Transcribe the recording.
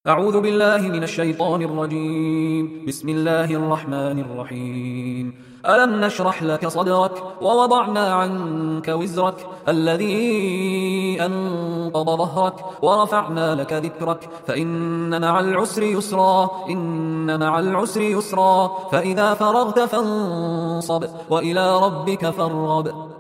أعوذ بالله من الشيطان الرجيم. بسم الله الرحمن الرحيم. ألم نشرح لك صدرك ووضعنا عنك وزرك الذي أنقض ظهرك ورفعنا لك ذكرك فإن مع العسر يسرا إن مع العسر يسرا فإذا فرغت فانصب وإلى ربك فارغب.